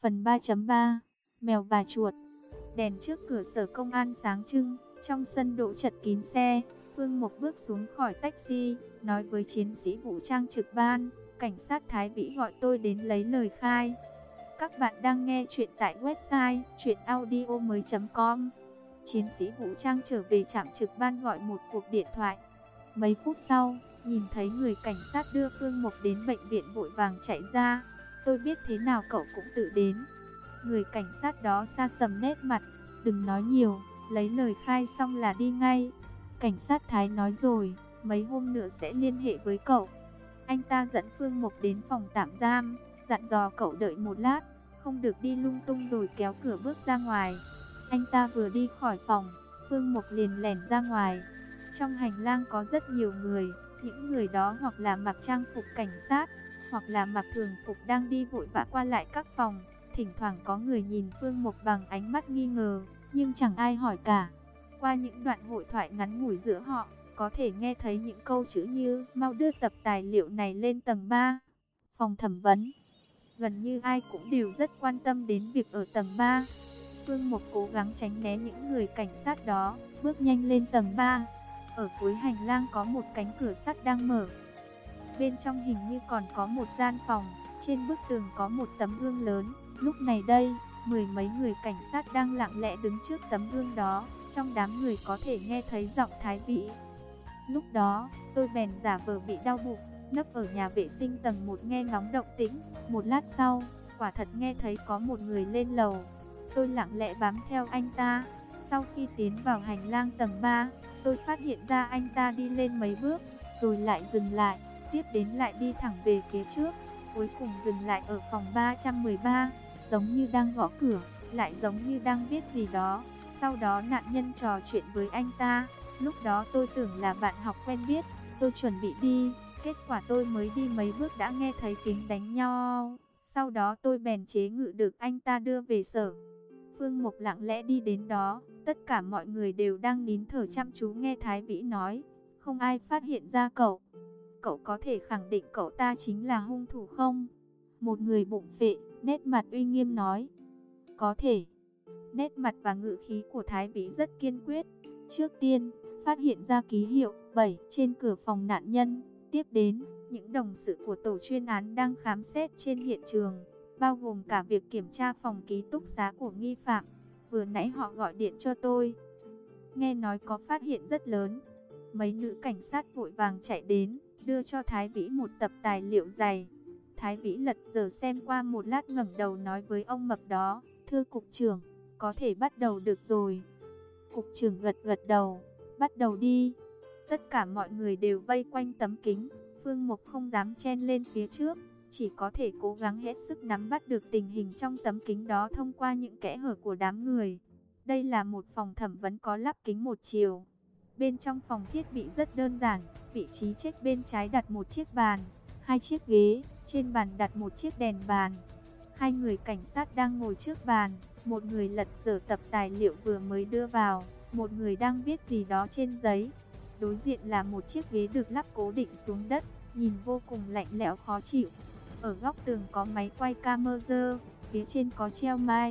Phần 3.3 Mèo và chuột. Đèn trước cửa sở công an sáng trưng, trong sân đỗ chật kín xe. Phương Mộc bước xuống khỏi taxi, nói với chiến sĩ vũ trang trực ban, cảnh sát Thái Vĩ gọi tôi đến lấy lời khai. Các bạn đang nghe chuyện tại website chuyenaudio.com. Chiến sĩ vũ trang trở về trạm trực ban gọi một cuộc điện thoại. Mấy phút sau, nhìn thấy người cảnh sát đưa Phương Mộc đến bệnh viện vội vàng chạy ra. Tôi biết thế nào cậu cũng tự đến. Người cảnh sát đó sa sầm nét mặt, đừng nói nhiều, lấy lời khai xong là đi ngay. Cảnh sát Thái nói rồi, mấy hôm nữa sẽ liên hệ với cậu. Anh ta dẫn Phương Mộc đến phòng tạm giam, dặn dò cậu đợi một lát, không được đi lung tung rồi kéo cửa bước ra ngoài. Anh ta vừa đi khỏi phòng, Phương Mộc liền lẻn ra ngoài. Trong hành lang có rất nhiều người, những người đó hoặc là mặc trang phục cảnh sát, hoặc là mặc thường phục đang đi vội vã qua lại các phòng. Thỉnh thoảng có người nhìn Phương Mộc bằng ánh mắt nghi ngờ, nhưng chẳng ai hỏi cả. Qua những đoạn hội thoại ngắn ngủi giữa họ, có thể nghe thấy những câu chữ như mau đưa tập tài liệu này lên tầng 3. Phòng thẩm vấn. Gần như ai cũng đều rất quan tâm đến việc ở tầng 3. Phương Mộc cố gắng tránh né những người cảnh sát đó, bước nhanh lên tầng 3. Ở cuối hành lang có một cánh cửa sắt đang mở. Bên trong hình như còn có một gian phòng, trên bức tường có một tấm gương lớn. Lúc này đây, mười mấy người cảnh sát đang lặng lẽ đứng trước tấm gương đó, trong đám người có thể nghe thấy giọng Thái Vĩ. Lúc đó, tôi bèn giả vờ bị đau bụng, nấp ở nhà vệ sinh tầng 1 nghe ngóng động tĩnh. Một lát sau, quả thật nghe thấy có một người lên lầu. Tôi lặng lẽ bám theo anh ta. Sau khi tiến vào hành lang tầng 3, tôi phát hiện ra anh ta đi lên mấy bước, rồi lại dừng lại, tiếp đến lại đi thẳng về phía trước, cuối cùng dừng lại ở phòng 313, giống như đang gõ cửa, lại giống như đang viết gì đó. Sau đó nạn nhân trò chuyện với anh ta. Lúc đó tôi tưởng là bạn học quen biết, tôi chuẩn bị đi, kết quả tôi mới đi mấy bước đã nghe thấy tiếng đánh nhau. Sau đó tôi bèn chế ngự được anh ta đưa về sở. Phương Mộc lặng lẽ đi đến đó, tất cả mọi người đều đang nín thở chăm chú nghe Thái Vĩ nói, không ai phát hiện ra cậu. Cậu có thể khẳng định cậu ta chính là hung thủ không? Một người bụng phệ, nét mặt uy nghiêm nói. Có thể. Nét mặt và ngữ khí của Thái Vĩ rất kiên quyết. Trước tiên, phát hiện ra ký hiệu 7 trên cửa phòng nạn nhân. Tiếp đến, những đồng sự của tổ chuyên án đang khám xét trên hiện trường, bao gồm cả việc kiểm tra phòng ký túc xá của nghi phạm. Vừa nãy họ gọi điện cho tôi. Nghe nói có phát hiện rất lớn. Mấy nữ cảnh sát vội vàng chạy đến, đưa cho Thái Vĩ một tập tài liệu dày. Thái Vĩ lật dở xem qua một lát ngẩng đầu nói với ông mập đó, thưa cục trưởng, có thể bắt đầu được rồi. Cục trưởng gật gật đầu, bắt đầu đi. Tất cả mọi người đều vây quanh tấm kính. Phương Mộc không dám chen lên phía trước, chỉ có thể cố gắng hết sức nắm bắt được tình hình trong tấm kính đó thông qua những kẽ hở của đám người. Đây là một phòng thẩm vấn có lắp kính một chiều. Bên trong phòng thiết bị rất đơn giản, vị trí chết bên trái đặt một chiếc bàn, hai chiếc ghế, trên bàn đặt một chiếc đèn bàn. Hai người cảnh sát đang ngồi trước bàn, một người lật dở tập tài liệu vừa mới đưa vào, một người đang viết gì đó trên giấy. Đối diện là một chiếc ghế được lắp cố định xuống đất, nhìn vô cùng lạnh lẽo khó chịu. Ở góc tường có máy quay camera, phía trên có treo mic.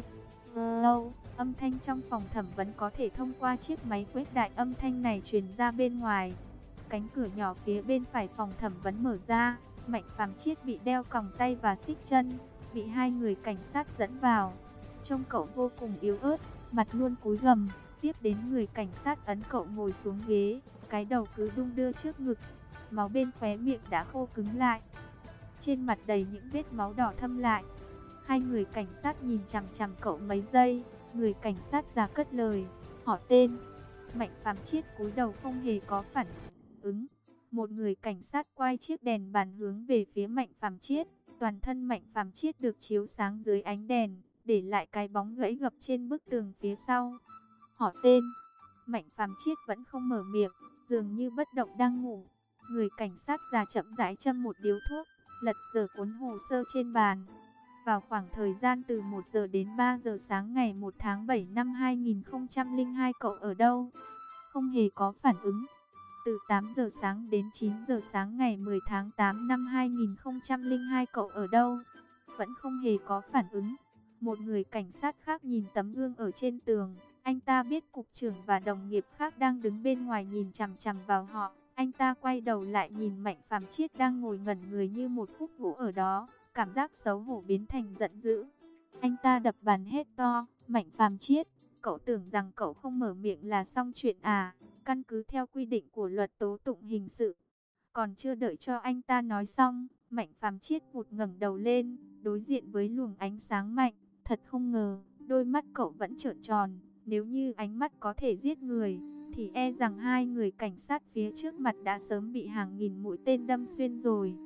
Âm thanh trong phòng thẩm vấn có thể thông qua chiếc máy khuếch đại âm thanh này truyền ra bên ngoài. Cánh cửa nhỏ phía bên phải phòng thẩm vấn mở ra, Mạnh Phàm Chiết bị đeo còng tay và xích chân, bị hai người cảnh sát dẫn vào. Trông cậu vô cùng yếu ớt, mặt luôn cúi gằm. Tiếp đến người cảnh sát ấn cậu ngồi xuống ghế, cái đầu cứ đung đưa trước ngực. Máu bên khóe miệng đã khô cứng lại, trên mặt đầy những vết máu đỏ thâm lại. Hai người cảnh sát nhìn chằm chằm cậu mấy giây. Người cảnh sát già cất lời, hỏi tên. Mạnh Phàm Chiết cúi đầu không hề có phản ứng. Một người cảnh sát quay chiếc đèn bàn hướng về phía Mạnh Phàm Chiết. Toàn thân Mạnh Phàm Chiết được chiếu sáng dưới ánh đèn, để lại cái bóng gãy gập trên bức tường phía sau. Hỏi tên. Mạnh Phàm Chiết vẫn không mở miệng, dường như bất động đang ngủ. Người cảnh sát già chậm rãi châm một điếu thuốc, lật dở cuốn hồ sơ trên bàn. Vào khoảng thời gian từ 1 giờ đến 3 giờ sáng ngày 1 tháng 7 năm 2002 cậu ở đâu? Không hề có phản ứng. Từ 8 giờ sáng đến 9 giờ sáng ngày 10 tháng 8 năm 2002 cậu ở đâu? Vẫn không hề có phản ứng. Một người cảnh sát khác nhìn tấm gương ở trên tường. Anh ta biết cục trưởng và đồng nghiệp khác đang đứng bên ngoài nhìn chằm chằm vào họ. Anh ta quay đầu lại nhìn Mạnh Phàm Chiết đang ngồi ngẩn người như một khúc gỗ ở đó. Cảm giác xấu hổ biến thành giận dữ. Anh ta đập bàn hét to, Mạnh Phàm Chiết, cậu tưởng rằng cậu không mở miệng là xong chuyện à? Căn cứ theo quy định của luật tố tụng hình sự. Còn chưa đợi cho anh ta nói xong, Mạnh Phàm Chiết vụt ngẩng đầu lên, đối diện với luồng ánh sáng mạnh. Thật không ngờ, đôi mắt cậu vẫn trợn tròn. Nếu như ánh mắt có thể giết người, thì e rằng hai người cảnh sát phía trước mặt đã sớm bị hàng nghìn mũi tên đâm xuyên rồi.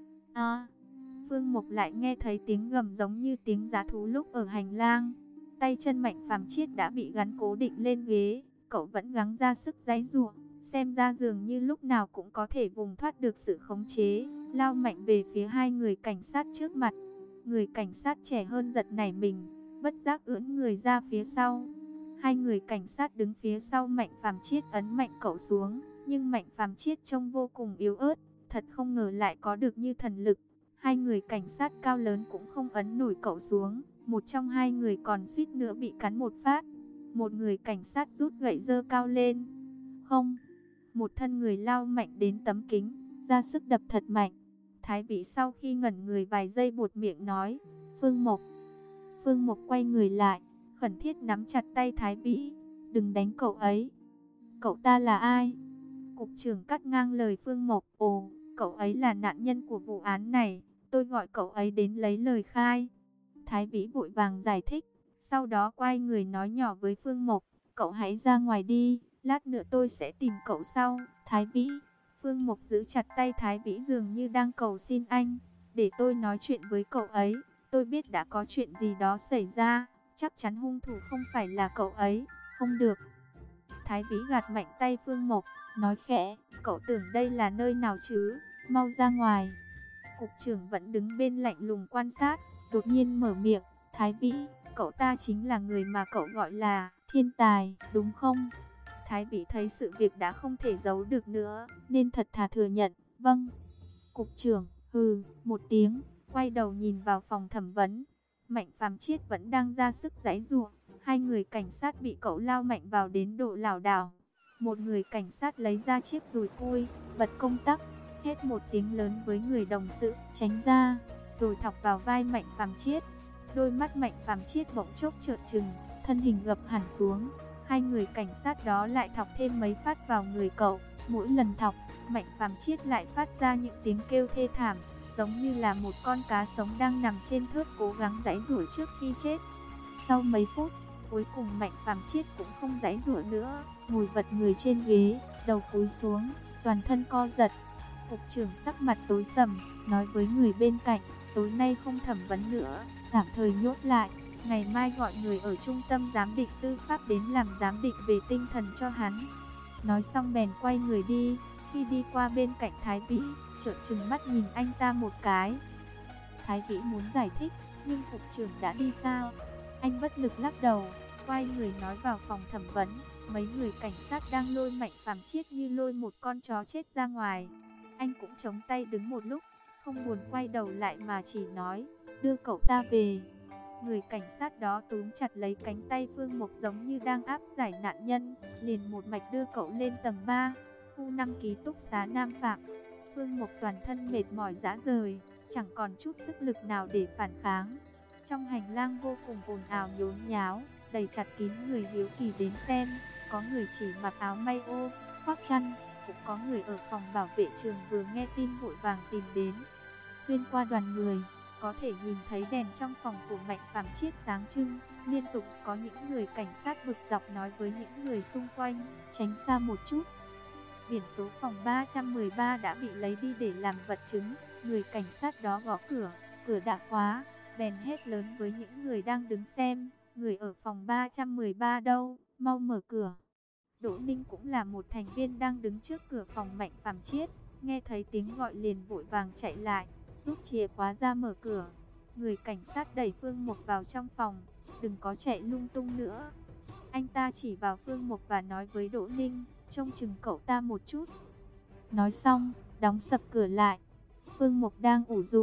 À, Phương Mục lại nghe thấy tiếng gầm giống như tiếng dã thú lúc ở hành lang. Tay chân Mạnh Phàm Chiết đã bị gắn cố định lên ghế, cậu vẫn gắng ra sức giãy giụa, xem ra dường như lúc nào cũng có thể vùng thoát được sự khống chế, lao mạnh về phía hai người cảnh sát trước mặt. Người cảnh sát trẻ hơn giật nảy mình, bất giác ưỡn người ra phía sau. Hai người cảnh sát đứng phía sau Mạnh Phàm Chiết ấn mạnh cậu xuống, nhưng Mạnh Phàm Chiết trông vô cùng yếu ớt, thật không ngờ lại có được như thần lực. Hai người cảnh sát cao lớn cũng không ấn nổi cậu xuống, một trong hai người còn suýt nữa bị cắn một phát. Một người cảnh sát rút gậy giơ cao lên. Không, một thân người lao mạnh đến tấm kính, ra sức đập thật mạnh. Thái Vĩ sau khi ngẩn người vài giây buột miệng nói, Phương Mộc. Phương Mộc quay người lại, khẩn thiết nắm chặt tay Thái Vĩ, đừng đánh cậu ấy. Cậu ta là ai? Cục trưởng cắt ngang lời Phương Mộc, ồ, cậu ấy là nạn nhân của vụ án này, tôi gọi cậu ấy đến lấy lời khai. Thái Vĩ vội vàng giải thích, sau đó quay người nói nhỏ với Phương Mộc, cậu hãy ra ngoài đi, lát nữa tôi sẽ tìm cậu sau. Thái Vĩ, Phương Mộc giữ chặt tay Thái Vĩ dường như đang cầu xin anh, để tôi nói chuyện với cậu ấy, tôi biết đã có chuyện gì đó xảy ra, chắc chắn hung thủ không phải là cậu ấy, không được. Thái Vĩ gạt mạnh tay Phương Mộc, nói khẽ, cậu tưởng đây là nơi nào chứ, mau ra ngoài. Cục trưởng vẫn đứng bên lạnh lùng quan sát, đột nhiên mở miệng, Thái Vĩ, cậu ta chính là người mà cậu gọi là thiên tài, đúng không? Thái Vĩ thấy sự việc đã không thể giấu được nữa, nên thật thà thừa nhận, vâng. Cục trưởng, hừ, một tiếng, quay đầu nhìn vào phòng thẩm vấn. Mạnh Phàm Chiết vẫn đang ra sức giãy giụa, hai người cảnh sát bị cậu lao mạnh vào đến độ lảo đảo. Một người cảnh sát lấy ra chiếc dùi cui, bật công tắc, hét một tiếng lớn với người đồng sự, tránh ra, rồi thọc vào vai Mạnh Phàm Chiết. Đôi mắt Mạnh Phàm Chiết bỗng chốc trợn trừng, thân hình gập hẳn xuống. Hai người cảnh sát đó lại thọc thêm mấy phát vào người cậu. Mỗi lần thọc, Mạnh Phàm Chiết lại phát ra những tiếng kêu thê thảm, giống như là một con cá sống đang nằm trên thớt cố gắng giãy giụa trước khi chết. Sau mấy phút, cuối cùng Mạnh Phàm Chiết cũng không giãy giụa nữa, ngồi vật người trên ghế, đầu cúi xuống, toàn thân co giật. Cục trưởng sắc mặt tối sầm, nói với người bên cạnh, tối nay không thẩm vấn nữa, tạm thời nhốt lại, ngày mai gọi người ở trung tâm giám định tư pháp đến làm giám định về tinh thần cho hắn. Nói xong bèn quay người đi, khi đi qua bên cạnh Thái Vĩ, trợn trừng mắt nhìn anh ta một cái. Thái Vĩ muốn giải thích, nhưng cục trưởng đã đi sao? Anh bất lực lắc đầu, quay người nói vào phòng thẩm vấn. Mấy người cảnh sát đang lôi Mạnh Phàm Chiết như lôi một con chó chết ra ngoài. Anh cũng chống tay đứng một lúc, không buồn quay đầu lại mà chỉ nói, đưa cậu ta về. Người cảnh sát đó túm chặt lấy cánh tay Phương Mộc giống như đang áp giải nạn nhân, liền một mạch đưa cậu lên tầng 3, khu 5 ký túc xá Nam Phạm. Phương Mộc toàn thân mệt mỏi rã rời, chẳng còn chút sức lực nào để phản kháng. Trong hành lang vô cùng ồn ào nhốn nháo, đầy chặt kín người hiếu kỳ đến xem, có người chỉ mặc áo may ô, khoác chăn, cũng có người ở phòng bảo vệ trường vừa nghe tin vội vàng tìm đến. Xuyên qua đoàn người, có thể nhìn thấy đèn trong phòng của Mạnh Phàm Chiết sáng trưng, liên tục có những người cảnh sát bực dọc nói với những người xung quanh, tránh xa một chút. Biển số phòng 313 đã bị lấy đi để làm vật chứng, người cảnh sát đó gõ cửa, cửa đã khóa, bèn hét lớn với những người đang đứng xem, người ở phòng 313 đâu, mau mở cửa. Đỗ Ninh cũng là một thành viên đang đứng trước cửa phòng Mạnh Phàm Chiết, nghe thấy tiếng gọi liền vội vàng chạy lại, rút chìa khóa ra mở cửa. Người cảnh sát đẩy Phương Mộc vào trong phòng, đừng có chạy lung tung nữa. Anh ta chỉ vào Phương Mộc và nói với Đỗ Ninh, trông chừng cậu ta một chút. Nói xong, đóng sập cửa lại. Phương Mộc đang ủ rũ,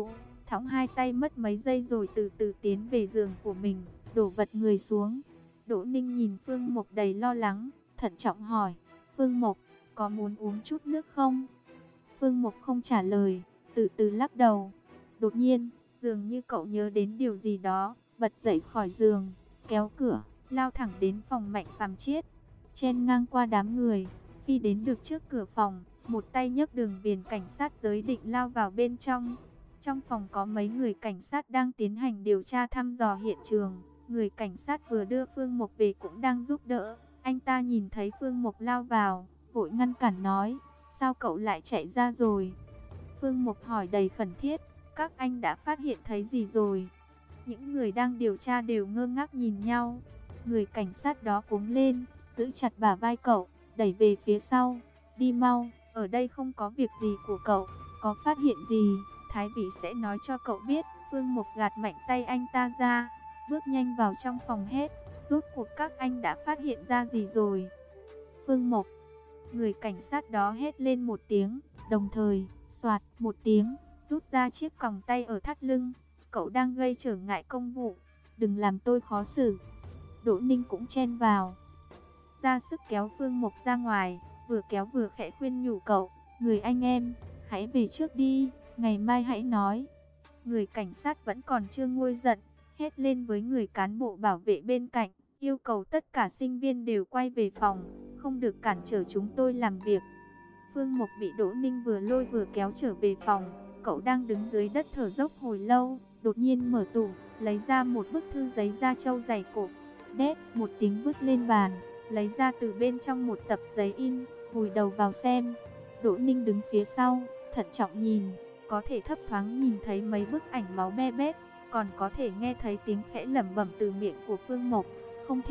thõng hai tay mất mấy giây rồi từ từ tiến về giường của mình, đổ vật người xuống. Đỗ Ninh nhìn Phương Mộc đầy lo lắng, thận trọng hỏi, Phương Mộc, có muốn uống chút nước không? Phương Mộc không trả lời, từ từ lắc đầu. Đột nhiên, dường như cậu nhớ đến điều gì đó, bật dậy khỏi giường, kéo cửa, lao thẳng đến phòng Mạnh Phàm Chiết. Chen ngang qua đám người, phi đến được trước cửa phòng, một tay nhấc đường viền cảnh sát giới định lao vào bên trong. Trong phòng có mấy người cảnh sát đang tiến hành điều tra thăm dò hiện trường. Người cảnh sát vừa đưa Phương Mộc về cũng đang giúp đỡ. Anh ta nhìn thấy Phương Mộc lao vào, vội ngăn cản nói, sao cậu lại chạy ra rồi? Phương Mộc hỏi đầy khẩn thiết, các anh đã phát hiện thấy gì rồi? Những người đang điều tra đều ngơ ngác nhìn nhau. Người cảnh sát đó cuống lên, giữ chặt bả vai cậu, đẩy về phía sau. Đi mau, ở đây không có việc gì của cậu, có phát hiện gì, Thái Vĩ sẽ nói cho cậu biết. Phương Mộc gạt mạnh tay anh ta ra, bước nhanh vào trong phòng hét, rốt cuộc các anh đã phát hiện ra gì rồi? Phương Mộc, người cảnh sát đó hét lên một tiếng, đồng thời, soạt một tiếng, rút ra chiếc còng tay ở thắt lưng. Cậu đang gây trở ngại công vụ, đừng làm tôi khó xử. Đỗ Ninh cũng chen vào, ra sức kéo Phương Mộc ra ngoài, vừa kéo vừa khẽ khuyên nhủ cậu, người anh em, hãy về trước đi, ngày mai hãy nói. Người cảnh sát vẫn còn chưa nguôi giận, hét lên với người cán bộ bảo vệ bên cạnh, yêu cầu tất cả sinh viên đều quay về phòng, không được cản trở chúng tôi làm việc. Phương Mộc bị Đỗ Ninh vừa lôi vừa kéo trở về phòng, cậu đang đứng dưới đất thở dốc hồi lâu, đột nhiên mở tủ, lấy ra một bức thư giấy da trâu dày cộp, đét một tiếng vứt lên bàn, lấy ra từ bên trong một tập giấy in, vùi đầu vào xem. Đỗ Ninh đứng phía sau, thận trọng nhìn, có thể thấp thoáng nhìn thấy mấy bức ảnh máu me bét, còn có thể nghe thấy tiếng khẽ lẩm bẩm từ miệng của Phương Mộc, không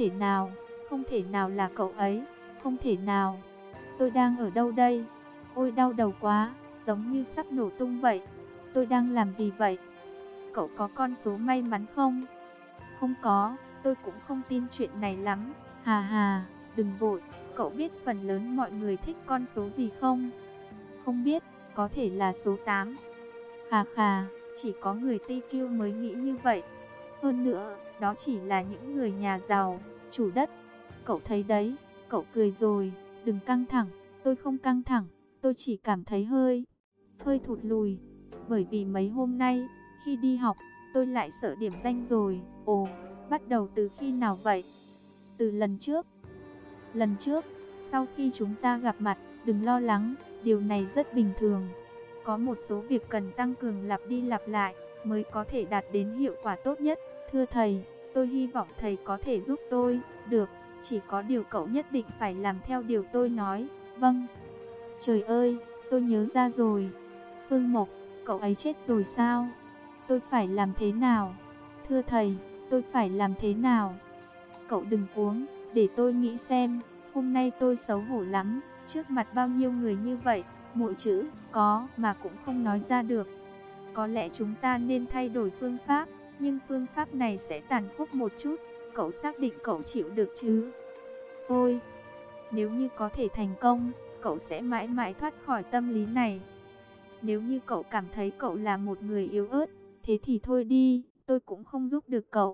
thể nào là cậu ấy, không thể nào. Tôi đang ở đâu đây? Ôi đau đầu quá, giống như sắp nổ tung vậy. Tôi đang làm gì vậy? Cậu có con số may mắn không? Không có, tôi cũng không tin chuyện này lắm. Hà hà, đừng vội, cậu biết phần lớn mọi người thích con số gì không? Không biết, có thể là số 8. Khà khà, chỉ có người TQ mới nghĩ như vậy. Hơn nữa, đó chỉ là những người nhà giàu, chủ đất. Cậu thấy đấy, cậu cười rồi, đừng căng thẳng, tôi không căng thẳng, tôi chỉ cảm thấy hơi thụt lùi. Bởi vì mấy hôm nay, khi đi học, tôi lại sợ điểm danh rồi. Ồ, bắt đầu từ khi nào vậy? Từ lần trước. Lần trước, sau khi chúng ta gặp mặt, đừng lo lắng, điều này rất bình thường. Có một số việc cần tăng cường lặp đi lặp lại, mới có thể đạt đến hiệu quả tốt nhất. Thưa thầy, tôi hy vọng thầy có thể giúp tôi. Được, chỉ có điều cậu nhất định phải làm theo điều tôi nói. Vâng. Trời ơi, tôi nhớ ra rồi. Phương Mộc, cậu ấy chết rồi sao? Tôi phải làm thế nào? Thưa thầy, tôi phải làm thế nào? Cậu đừng cuống, để tôi nghĩ xem. Hôm nay tôi xấu hổ lắm, trước mặt bao nhiêu người như vậy, mỗi chữ có mà cũng không nói ra được. Có lẽ chúng ta nên thay đổi phương pháp, nhưng phương pháp này sẽ tàn khốc một chút. Cậu xác định cậu chịu được chứ? Ôi, nếu như có thể thành công, cậu sẽ mãi mãi thoát khỏi tâm lý này. Nếu như cậu cảm thấy cậu là một người yếu ớt, thế thì thôi đi, tôi cũng không giúp được cậu.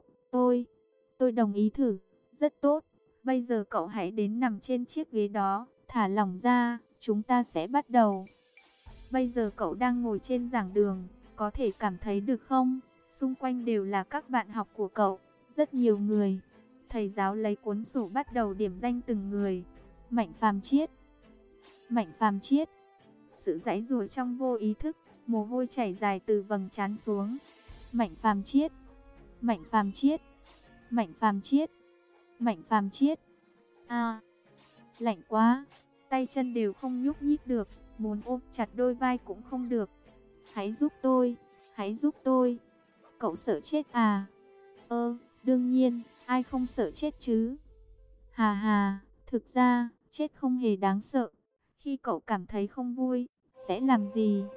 Tôi đồng ý thử. Rất tốt, bây giờ cậu hãy đến nằm trên chiếc ghế đó, thả lỏng ra, chúng ta sẽ bắt đầu. Bây giờ cậu đang ngồi trên giảng đường, có thể cảm thấy được không? Xung quanh đều là các bạn học của cậu, rất nhiều người. Thầy giáo lấy cuốn sổ bắt đầu điểm danh từng người. Mạnh Phàm Chiết, Mạnh Phàm Chiết. Sự giãy giụa trong vô ý thức, mồ hôi chảy dài từ vầng trán xuống. Mạnh Phàm Chiết, Mạnh Phàm Chiết, Mạnh Phàm Chiết, Mạnh Phàm Chiết. À, lạnh quá, tay chân đều không nhúc nhích được, muốn ôm chặt đôi vai cũng không được. Hãy giúp tôi, hãy giúp tôi. Cậu sợ chết à? Đương nhiên, ai không sợ chết chứ? Hà hà, thực ra, chết không hề đáng sợ. Khi cậu cảm thấy không vui, sẽ làm gì?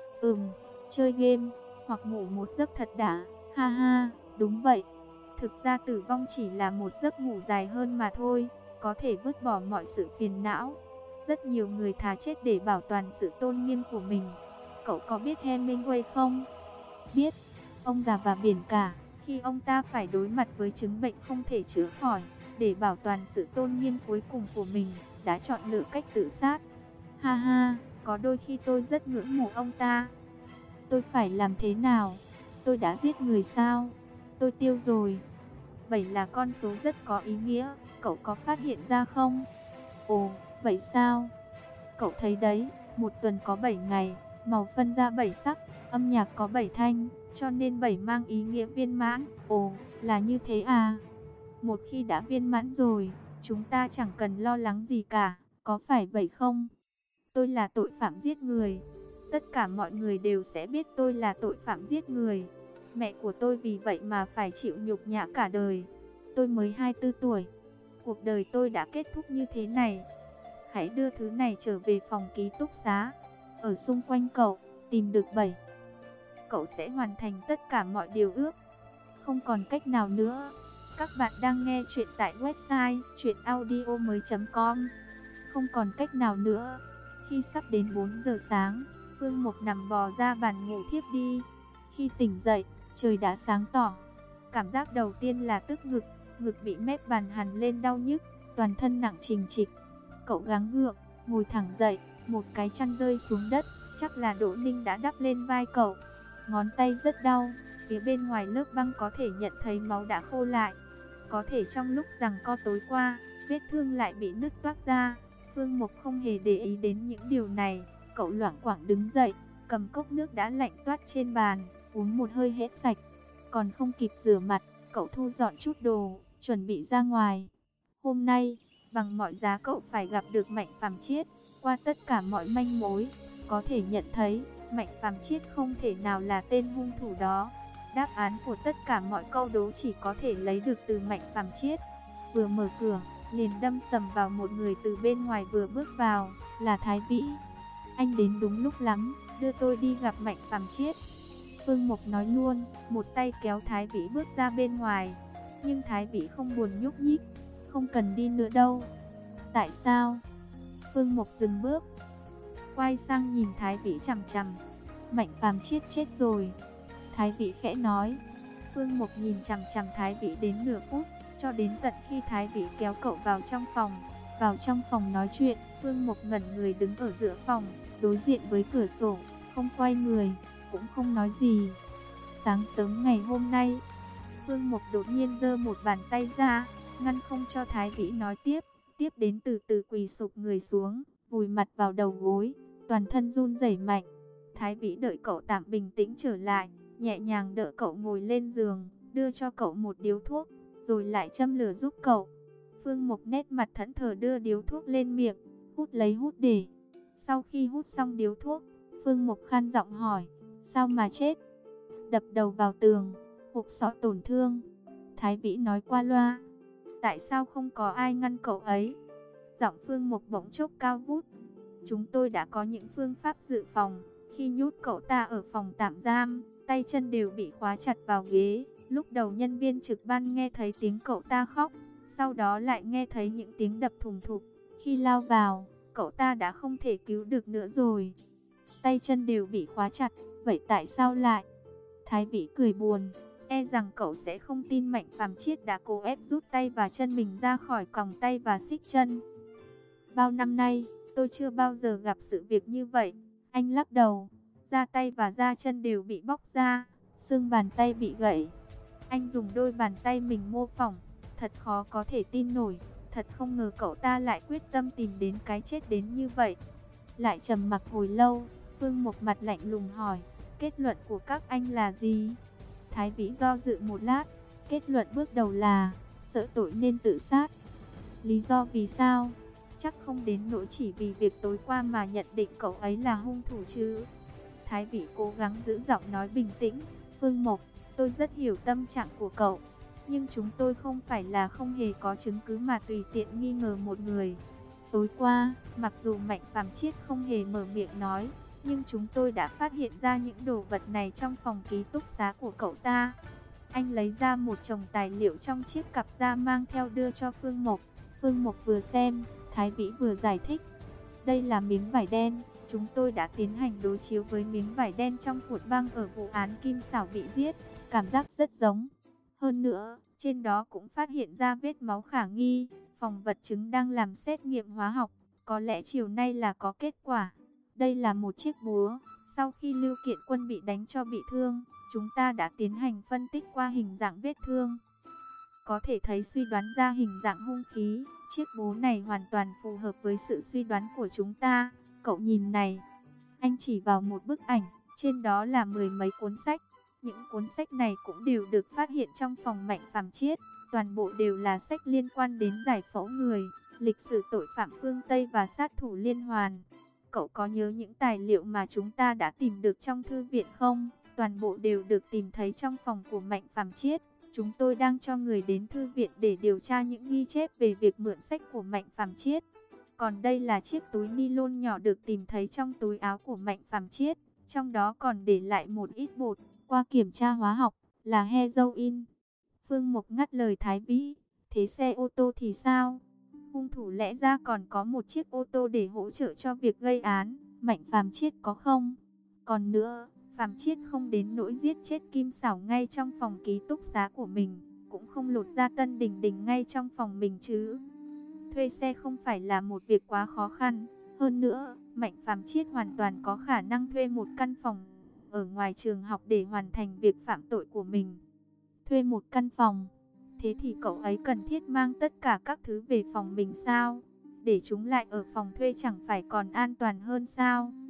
Chơi game, hoặc ngủ một giấc thật đã. Ha ha, đúng vậy. Thực ra tử vong chỉ là một giấc ngủ dài hơn mà thôi, có thể vứt bỏ mọi sự phiền não. Rất nhiều người thà chết để bảo toàn sự tôn nghiêm của mình. Cậu có biết Hemingway không? biết, ông già và biển cả, khi ông ta phải đối mặt với chứng bệnh không thể chữa khỏi, để bảo toàn sự tôn nghiêm cuối cùng của mình, đã chọn lựa cách tự sát. Ha ha, có đôi khi tôi rất ngưỡng mộ ông ta. Tôi phải làm thế nào? Tôi đã giết người sao? Tôi tiêu rồi. 7 là con số rất có ý nghĩa, cậu có phát hiện ra không? Ồ, vậy sao? Cậu thấy đấy, một tuần có 7 ngày, màu phân ra 7 sắc, âm nhạc có 7 thanh, cho nên 7 mang ý nghĩa viên mãn. Ồ, là như thế à? Một khi đã viên mãn rồi, chúng ta chẳng cần lo lắng gì cả, có phải vậy không? Tôi là tội phạm giết người. Tất cả mọi người đều sẽ biết tôi là tội phạm giết người. Mẹ của tôi vì vậy mà phải chịu nhục nhã cả đời. Tôi mới 24 tuổi. Cuộc đời tôi đã kết thúc như thế này. Hãy đưa thứ này trở về phòng ký túc xá. Ở xung quanh cậu, tìm được 7. Cậu sẽ hoàn thành tất cả mọi điều ước. Không còn cách nào nữa. Các bạn đang nghe chuyện tại website chuyenaudio.com. Không còn cách nào nữa. Khi sắp đến 4 giờ sáng, Phương Mục nằm bò ra bàn ngủ thiếp đi. Khi tỉnh dậy, trời đã sáng tỏ. Cảm giác đầu tiên là tức ngực, ngực bị mép bàn hằn lên đau nhức, toàn thân nặng trịch trịch. Cậu gắng gượng, ngồi thẳng dậy, một cái chăn rơi xuống đất, chắc là Đỗ Ninh đã đắp lên vai cậu. Ngón tay rất đau, phía bên ngoài lớp băng có thể nhận thấy máu đã khô lại. Có thể trong lúc giằng co tối qua, vết thương lại bị nứt toác ra. Phương Mục không hề để ý đến những điều này, cậu loảng quảng đứng dậy, cầm cốc nước đã lạnh toát trên bàn, uống một hơi hết sạch. Còn không kịp rửa mặt, cậu thu dọn chút đồ, chuẩn bị ra ngoài. Hôm nay, bằng mọi giá cậu phải gặp được Mạnh Phàm Chiết. Qua tất cả mọi manh mối, có thể nhận thấy Mạnh Phàm Chiết không thể nào là tên hung thủ đó. Đáp án của tất cả mọi câu đố chỉ có thể lấy được từ Mạnh Phàm Chiết. Vừa mở cửa, liền đâm sầm vào một người từ bên ngoài vừa bước vào, là Thái Vĩ. Anh đến đúng lúc lắm, đưa tôi đi gặp Mạnh Phàm Chiết. Phương Mục nói luôn, một tay kéo Thái Vĩ bước ra bên ngoài. Nhưng Thái Vĩ không buồn nhúc nhích, không cần đi nữa đâu. Tại sao? Phương Mục dừng bước, quay sang nhìn Thái Vĩ chằm chằm. Mạnh Phàm Chiết chết rồi. Thái Vĩ khẽ nói. Phương Mục nhìn chằm chằm Thái Vĩ đến nửa phút, cho đến tận khi Thái Vĩ kéo cậu vào trong phòng. Vào trong phòng nói chuyện, Phương Mục ngẩn người đứng ở giữa phòng, đối diện với cửa sổ, không quay người, cũng không nói gì. Sáng sớm ngày hôm nay, Phương Mục đột nhiên giơ một bàn tay ra, ngăn không cho Thái Vĩ nói tiếp. Tiếp đến từ từ quỳ sụp người xuống, vùi mặt vào đầu gối, toàn thân run rẩy mạnh. Thái Vĩ đợi cậu tạm bình tĩnh trở lại, nhẹ nhàng đỡ cậu ngồi lên giường, đưa cho cậu một điếu thuốc, rồi lại châm lửa giúp cậu. Phương Mục nét mặt thẫn thờ đưa điếu thuốc lên miệng, hút lấy hút để. Sau khi hút xong điếu thuốc, Phương Mục khan giọng hỏi, sao mà chết? Đập đầu vào tường, hộp sọ tổn thương. Thái Vĩ nói qua loa. Tại sao không có ai ngăn cậu ấy? Giọng Phương Mục bỗng chốc cao vút. Chúng tôi đã có những phương pháp dự phòng. Khi nhốt cậu ta ở phòng tạm giam, tay chân đều bị khóa chặt vào ghế. Lúc đầu nhân viên trực ban nghe thấy tiếng cậu ta khóc, sau đó lại nghe thấy những tiếng đập thùng thục. Khi lao vào, cậu ta đã không thể cứu được nữa rồi. Tay chân đều bị khóa chặt, vậy tại sao lại? Thái Vĩ cười buồn, e rằng cậu sẽ không tin Mạnh Phàm Chiết đã cố ép rút tay và chân mình ra khỏi còng tay và xích chân. Bao năm nay, tôi chưa bao giờ gặp sự việc như vậy. Anh lắc đầu, da tay và da chân đều bị bóc ra, xương bàn tay bị gãy. Anh dùng đôi bàn tay mình mô phỏng, thật khó có thể tin nổi. Thật không ngờ cậu ta lại quyết tâm tìm đến cái chết đến như vậy. Lại trầm mặc hồi lâu, Phương Mục mặt lạnh lùng hỏi, kết luận của các anh là gì? Thái Vĩ do dự một lát, kết luận bước đầu là sợ tội nên tự sát. Lý do vì sao? Chắc không đến nỗi chỉ vì việc tối qua mà nhận định cậu ấy là hung thủ chứ. Thái Vĩ cố gắng giữ giọng nói bình tĩnh. Phương Mục, tôi rất hiểu tâm trạng của cậu, nhưng chúng tôi không phải là không hề có chứng cứ mà tùy tiện nghi ngờ một người. Tối qua, mặc dù Mạnh Phàm Chiết không hề mở miệng nói, nhưng chúng tôi đã phát hiện ra những đồ vật này trong phòng ký túc xá của cậu ta. Anh lấy ra một chồng tài liệu trong chiếc cặp da mang theo đưa cho Phương Mục. Phương Mục vừa xem, Thái Vĩ vừa giải thích. Đây là miếng vải đen, chúng tôi đã tiến hành đối chiếu với miếng vải đen trong cuộn băng ở vụ án Kim Xảo bị giết, cảm giác rất giống. Hơn nữa, trên đó cũng phát hiện ra vết máu khả nghi, phòng vật chứng đang làm xét nghiệm hóa học, có lẽ chiều nay là có kết quả. Đây là một chiếc búa, sau khi Lưu Kiện Quân bị đánh cho bị thương, chúng ta đã tiến hành phân tích qua hình dạng vết thương. Có thể thấy suy đoán ra hình dạng hung khí, chiếc búa này hoàn toàn phù hợp với sự suy đoán của chúng ta. Cậu nhìn này, anh chỉ vào một bức ảnh, trên đó là mười mấy cuốn sách. Những cuốn sách này cũng đều được phát hiện trong phòng Mạnh Phàm Chiết, toàn bộ đều là sách liên quan đến giải phẫu người, lịch sử tội phạm phương Tây và sát thủ liên hoàn. Cậu có nhớ những tài liệu mà chúng ta đã tìm được trong thư viện không? Toàn bộ đều được tìm thấy trong phòng của Mạnh Phàm Chiết. Chúng tôi đang cho người đến thư viện để điều tra những ghi chép về việc mượn sách của Mạnh Phàm Chiết. Còn đây là chiếc túi ni lông nhỏ được tìm thấy trong túi áo của Mạnh Phàm Chiết, trong đó còn để lại một ít bột, qua kiểm tra hóa học là heroin. Phương Mục ngắt lời Thái Vĩ, thế xe ô tô thì sao? Hung thủ lẽ ra còn có một chiếc ô tô để hỗ trợ cho việc gây án, Mạnh Phàm Chiết có không? Còn nữa, Phàm Chiết không đến nỗi giết chết Kim Xảo ngay trong phòng ký túc xá của mình, cũng không lột ra Tân Đình Đình ngay trong phòng mình chứ. Thuê xe không phải là một việc quá khó khăn. Hơn nữa, Mạnh Phàm Chiết hoàn toàn có khả năng thuê một căn phòng ở ngoài trường học để hoàn thành việc phạm tội của mình. Thuê một căn phòng, thế thì cậu ấy cần thiết mang tất cả các thứ về phòng mình sao? Để chúng lại ở phòng thuê chẳng phải còn an toàn hơn sao?